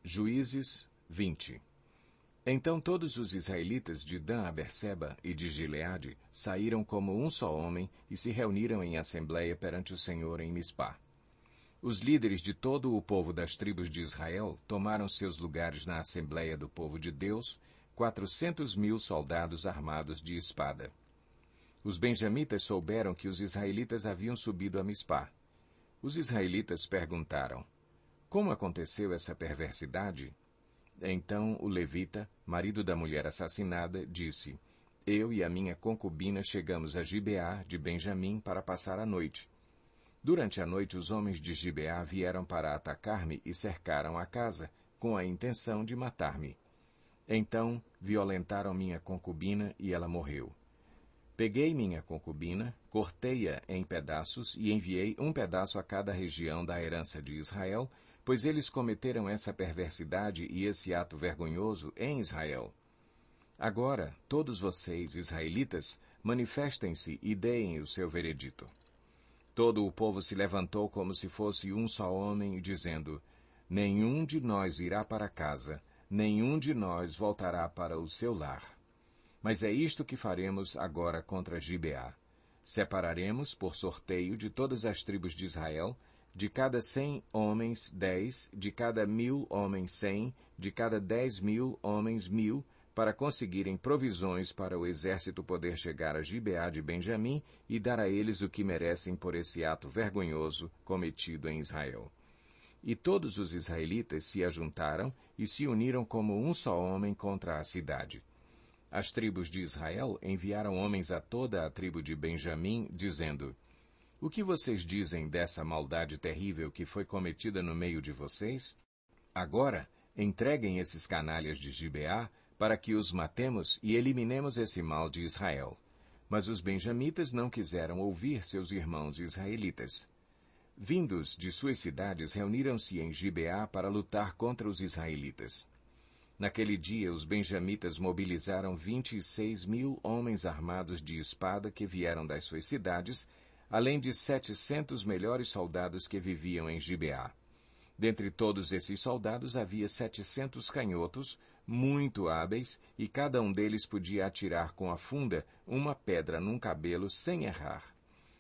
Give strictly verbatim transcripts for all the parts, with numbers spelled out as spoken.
Juízes vinte. Então todos os israelitas de Dan a Berseba e de Gileade saíram como um só homem e se reuniram em assembleia perante o Senhor em Mispá. Os líderes de todo o povo das tribos de Israel tomaram seus lugares na assembleia do povo de Deus, quatrocentos mil soldados armados de espada. Os benjamitas souberam que os israelitas haviam subido a Mispá. Os israelitas perguntaram: como aconteceu essa perversidade? Então o levita, marido da mulher assassinada, disse: eu e a minha concubina chegamos a Gibeá de Benjamim para passar a noite. Durante a noite os homens de Gibeá vieram para atacar-me e cercaram a casa, com a intenção de matar-me. Então violentaram minha concubina e ela morreu. Peguei minha concubina, cortei-a em pedaços e enviei um pedaço a cada região da herança de Israel, pois eles cometeram essa perversidade e esse ato vergonhoso em Israel. Agora, todos vocês, israelitas, manifestem-se e deem o seu veredito. Todo o povo se levantou como se fosse um só homem, dizendo: nenhum de nós irá para casa, nenhum de nós voltará para o seu lar. Mas é isto que faremos agora contra Gibeá. Separaremos, por sorteio, de todas as tribos de Israel, de cada cem homens, dez, de cada mil homens, cem, de cada dez mil homens, mil, para conseguirem provisões para o exército poder chegar a Gibeá de Benjamim e dar a eles o que merecem por esse ato vergonhoso cometido em Israel. E todos os israelitas se ajuntaram e se uniram como um só homem contra a cidade. As tribos de Israel enviaram homens a toda a tribo de Benjamim, dizendo: o que vocês dizem dessa maldade terrível que foi cometida no meio de vocês? Agora, entreguem esses canalhas de Gibeá para que os matemos e eliminemos esse mal de Israel. Mas os benjamitas não quiseram ouvir seus irmãos israelitas. Vindos de suas cidades, reuniram-se em Gibeá para lutar contra os israelitas. Naquele dia, os benjamitas mobilizaram vinte e seis mil homens armados de espada que vieram das suas cidades, além de setecentos melhores soldados que viviam em Gibeá. Dentre todos esses soldados havia setecentos canhotos, muito hábeis, e cada um deles podia atirar com a funda uma pedra num cabelo sem errar.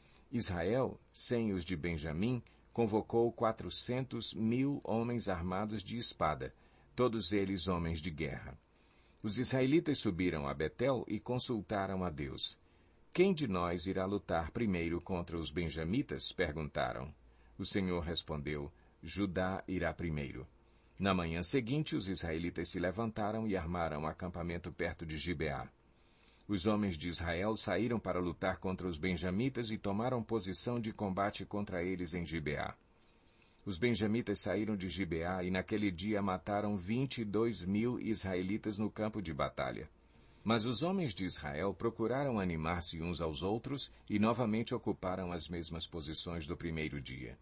Israel, sem os de Benjamim, convocou quatrocentos mil homens armados de espada, todos eles homens de guerra. Os israelitas subiram a Betel e consultaram a Deus. Quem de nós irá lutar primeiro contra os benjamitas? Perguntaram. O Senhor respondeu: Judá irá primeiro. Na manhã seguinte, os israelitas se levantaram e armaram acampamento perto de Gibeá. Os homens de Israel saíram para lutar contra os benjamitas e tomaram posição de combate contra eles em Gibeá. Os benjamitas saíram de Gibeá e naquele dia mataram vinte e dois mil israelitas no campo de batalha. Mas os homens de Israel procuraram animar-se uns aos outros e novamente ocuparam as mesmas posições do primeiro dia.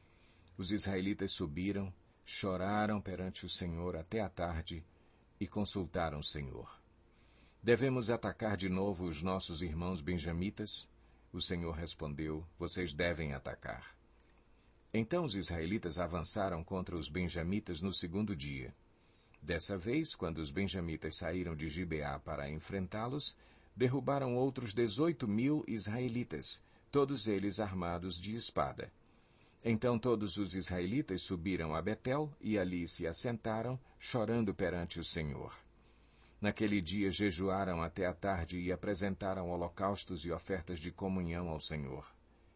Os israelitas subiram, choraram perante o Senhor até a tarde e consultaram o Senhor. Devemos atacar de novo os nossos irmãos benjamitas? O Senhor respondeu: vocês devem atacar. Então os israelitas avançaram contra os benjamitas no segundo dia. Dessa vez, quando os benjamitas saíram de Gibeá para enfrentá-los, derrubaram outros dezoito mil israelitas, todos eles armados de espada. Então todos os israelitas subiram a Betel e ali se assentaram, chorando perante o Senhor. Naquele dia jejuaram até a tarde e apresentaram holocaustos e ofertas de comunhão ao Senhor.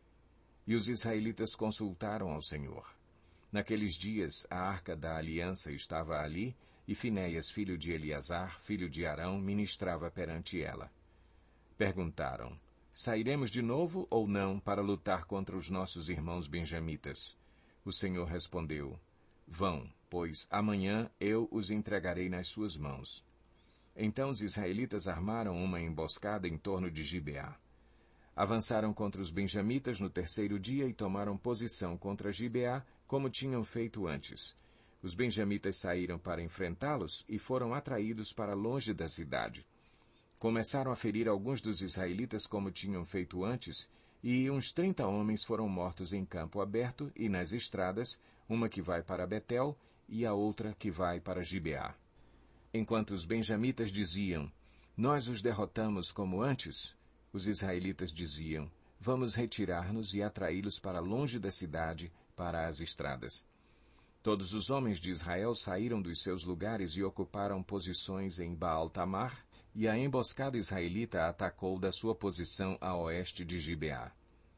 E os israelitas consultaram ao Senhor. Naqueles dias, a arca da aliança estava ali, e Finéias, filho de Eleazar, filho de Arão, ministrava perante ela. Perguntaram: sairemos de novo ou não para lutar contra os nossos irmãos benjamitas? O Senhor respondeu: vão, pois amanhã eu os entregarei nas suas mãos. Então os israelitas armaram uma emboscada em torno de Gibeá. Avançaram contra os benjamitas no terceiro dia e tomaram posição contra Gibeá, como tinham feito antes. Os benjamitas saíram para enfrentá-los e foram atraídos para longe da cidade. Começaram a ferir alguns dos israelitas como tinham feito antes, e uns trinta homens foram mortos em campo aberto e nas estradas, uma que vai para Betel, e a outra que vai para Gibeá. Enquanto os benjamitas diziam, nós os derrotamos como antes, os israelitas diziam, vamos retirar-nos e atraí-los para longe da cidade, para as estradas. Todos os homens de Israel saíram dos seus lugares e ocuparam posições em Baal-Tamar, e a emboscada israelita atacou da sua posição a oeste de Gibeá.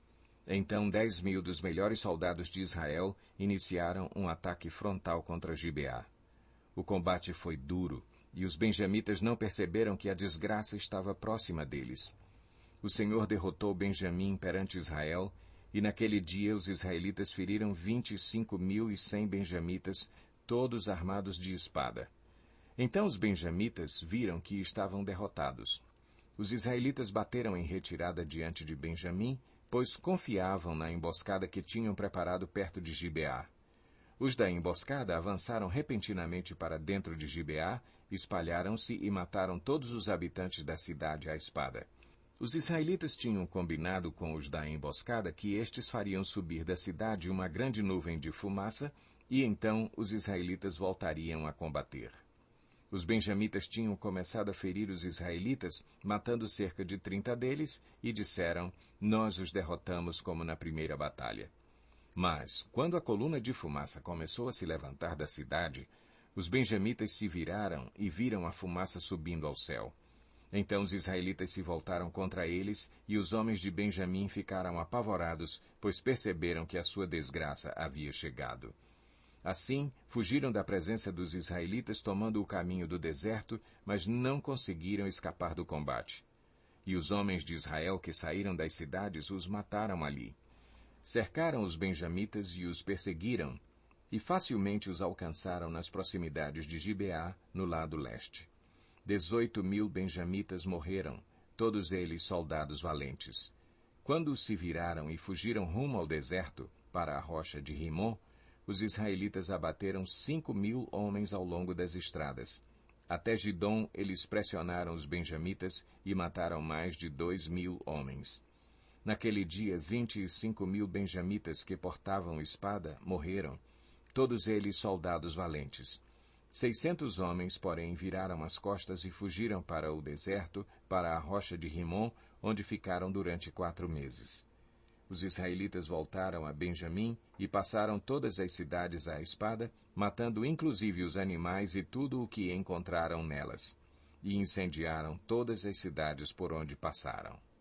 Então dez mil dos melhores soldados de Israel iniciaram um ataque frontal contra Gibeá. O combate foi duro, e os benjamitas não perceberam que a desgraça estava próxima deles. O Senhor derrotou Benjamim perante Israel, e naquele dia os israelitas feriram vinte e cinco mil e cem benjamitas, todos armados de espada. Então os benjamitas viram que estavam derrotados. Os israelitas bateram em retirada diante de Benjamim, pois confiavam na emboscada que tinham preparado perto de Gibeá. Os da emboscada avançaram repentinamente para dentro de Gibeá, espalharam-se e mataram todos os habitantes da cidade à espada. Os israelitas tinham combinado com os da emboscada que estes fariam subir da cidade uma grande nuvem de fumaça, e então os israelitas voltariam a combater. Os benjamitas tinham começado a ferir os israelitas, matando cerca de trinta deles, e disseram, nós os derrotamos como na primeira batalha. Mas, quando a coluna de fumaça começou a se levantar da cidade, os benjamitas se viraram e viram a fumaça subindo ao céu. Então os israelitas se voltaram contra eles, e os homens de Benjamim ficaram apavorados, pois perceberam que a sua desgraça havia chegado. Assim, fugiram da presença dos israelitas tomando o caminho do deserto, mas não conseguiram escapar do combate. E os homens de Israel que saíram das cidades os mataram ali. Cercaram os benjamitas e os perseguiram, e facilmente os alcançaram nas proximidades de Gibeá, no lado leste. Dezoito mil benjamitas morreram, todos eles soldados valentes. Quando se viraram e fugiram rumo ao deserto, para a rocha de Rimon, os israelitas abateram cinco mil homens ao longo das estradas. Até Gidom eles pressionaram os benjamitas e mataram mais de dois mil homens. Naquele dia, vinte e cinco mil benjamitas que portavam espada morreram, todos eles soldados valentes. Seiscentos homens, porém, viraram as costas e fugiram para o deserto, para a rocha de Rimon, onde ficaram durante quatro meses. Os israelitas voltaram a Benjamim e passaram todas as cidades à espada, matando inclusive os animais e tudo o que encontraram nelas. E incendiaram todas as cidades por onde passaram.